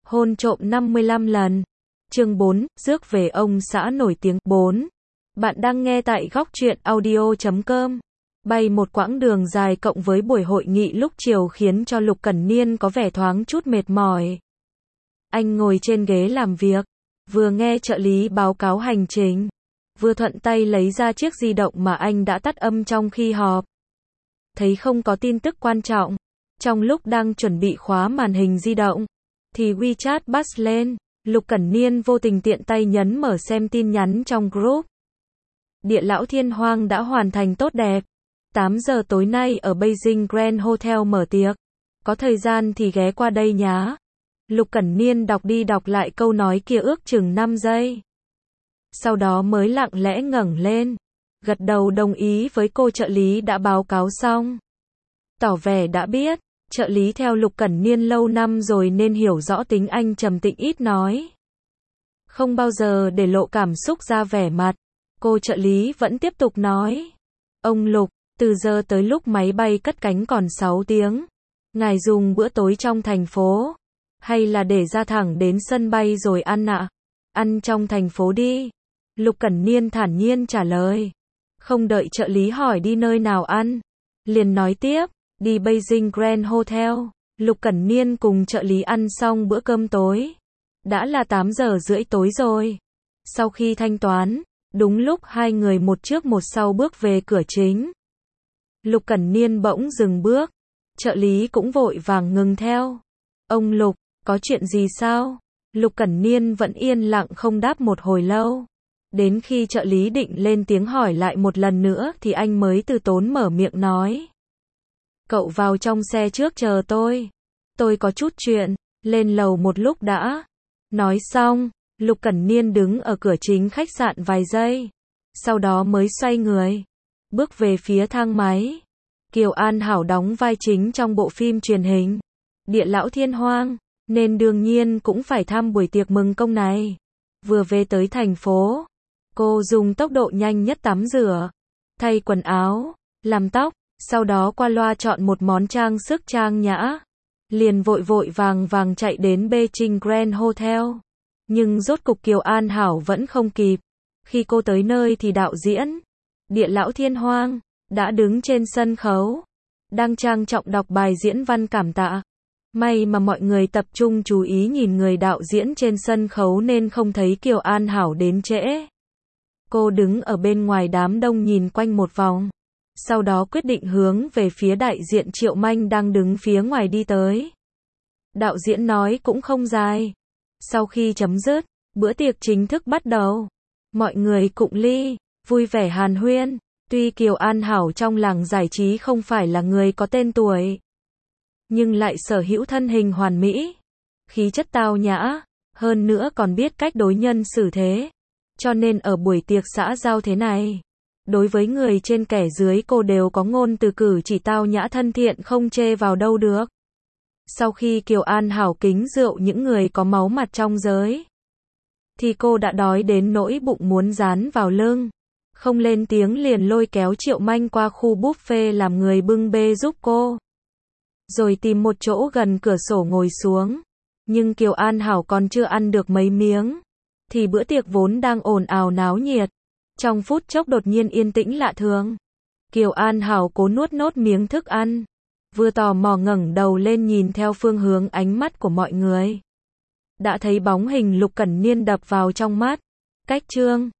Hôn trộm 55 lần. Chương 4, rước về ông xã nổi tiếng. 4. Bạn đang nghe tại góc truyện audio.com. Bay một quãng đường dài cộng với buổi hội nghị lúc chiều khiến cho Lục Cẩn Niên có vẻ thoáng chút mệt mỏi. Anh ngồi trên ghế làm việc, vừa nghe trợ lý báo cáo hành trình, vừa thuận tay lấy ra chiếc di động mà anh đã tắt âm trong khi họp. Thấy không có tin tức quan trọng, trong lúc đang chuẩn bị khóa màn hình di động, thì WeChat buzz lên, Lục Cẩn Niên vô tình tiện tay nhấn mở xem tin nhắn trong group. Địa lão Thiên Hoang đã hoàn thành tốt đẹp. 8 giờ tối nay ở Beijing Grand Hotel mở tiệc. Có thời gian thì ghé qua đây nhá. Lục Cẩn Niên đọc đi đọc lại câu nói kia ước chừng 5 giây. Sau đó mới lặng lẽ ngẩng lên, gật đầu đồng ý với cô trợ lý đã báo cáo xong. Tỏ vẻ đã biết, trợ lý theo Lục Cẩn Niên lâu năm rồi nên hiểu rõ tính anh trầm tĩnh ít nói. Không bao giờ để lộ cảm xúc ra vẻ mặt. Cô trợ lý vẫn tiếp tục nói. Ông Lục, từ giờ tới lúc máy bay cất cánh còn 6 tiếng. Ngài dùng bữa tối trong thành phố, hay là để ra thẳng đến sân bay rồi ăn ạ? Ăn trong thành phố đi. Lục Cẩn Niên thản nhiên trả lời. Không đợi trợ lý hỏi đi nơi nào ăn, liền nói tiếp, đi Beijing Grand Hotel. Lục Cẩn Niên cùng trợ lý ăn xong bữa cơm tối. Đã là 8 giờ rưỡi tối rồi. Sau khi thanh toán, đúng lúc hai người một trước một sau bước về cửa chính. Lục Cẩn Niên bỗng dừng bước. Trợ lý cũng vội vàng ngừng theo. Ông Lục, có chuyện gì sao? Lục Cẩn Niên vẫn yên lặng không đáp một hồi lâu. Đến khi trợ lý định lên tiếng hỏi lại một lần nữa thì anh mới từ tốn mở miệng nói. Cậu vào trong xe trước chờ tôi. Tôi có chút chuyện, lên lầu một lúc đã. Nói xong, Lục Cẩn Niên đứng ở cửa chính khách sạn vài giây. Sau đó mới xoay người, bước về phía thang máy. Kiều An Hảo đóng vai chính trong bộ phim truyền hình Địa lão Thiên Hoang, nên đương nhiên cũng phải tham buổi tiệc mừng công này. Vừa về tới thành phố, cô dùng tốc độ nhanh nhất tắm rửa, thay quần áo, làm tóc, sau đó qua loa chọn một món trang sức trang nhã. Liền vội vội vàng vàng chạy đến Beijing Grand Hotel. Nhưng rốt cục Kiều An Hảo vẫn không kịp. Khi cô tới nơi thì đạo diễn Địa lão Thiên Hoang đã đứng trên sân khấu, đang trang trọng đọc bài diễn văn cảm tạ. May mà mọi người tập trung chú ý nhìn người đạo diễn trên sân khấu nên không thấy Kiều An Hảo đến trễ. Cô đứng ở bên ngoài đám đông nhìn quanh một vòng, sau đó quyết định hướng về phía đại diện Triệu Manh đang đứng phía ngoài đi tới. Đạo diễn nói cũng không dài. Sau khi chấm dứt, bữa tiệc chính thức bắt đầu. Mọi người cụng ly, vui vẻ hàn huyên. Tuy Kiều An Hảo trong làng giải trí không phải là người có tên tuổi, nhưng lại sở hữu thân hình hoàn mỹ, khí chất tao nhã, hơn nữa còn biết cách đối nhân xử thế. Cho nên ở buổi tiệc xã giao thế này, đối với người trên kẻ dưới cô đều có ngôn từ cử chỉ tao nhã thân thiện không chê vào đâu được. Sau khi Kiều An Hảo kính rượu những người có máu mặt trong giới, thì cô đã đói đến nỗi bụng muốn dán vào lưng. Không lên tiếng liền lôi kéo Triệu Manh qua khu buffet làm người bưng bê giúp cô. Rồi tìm một chỗ gần cửa sổ ngồi xuống. Nhưng Kiều An Hảo còn chưa ăn được mấy miếng, thì bữa tiệc vốn đang ồn ào náo nhiệt, trong phút chốc đột nhiên yên tĩnh lạ thường. Kiều An Hảo cố nuốt nốt miếng thức ăn, vừa tò mò ngẩng đầu lên nhìn theo phương hướng ánh mắt của mọi người. Đã thấy bóng hình Lục Cẩn Niên đập vào trong mắt. Cách Trương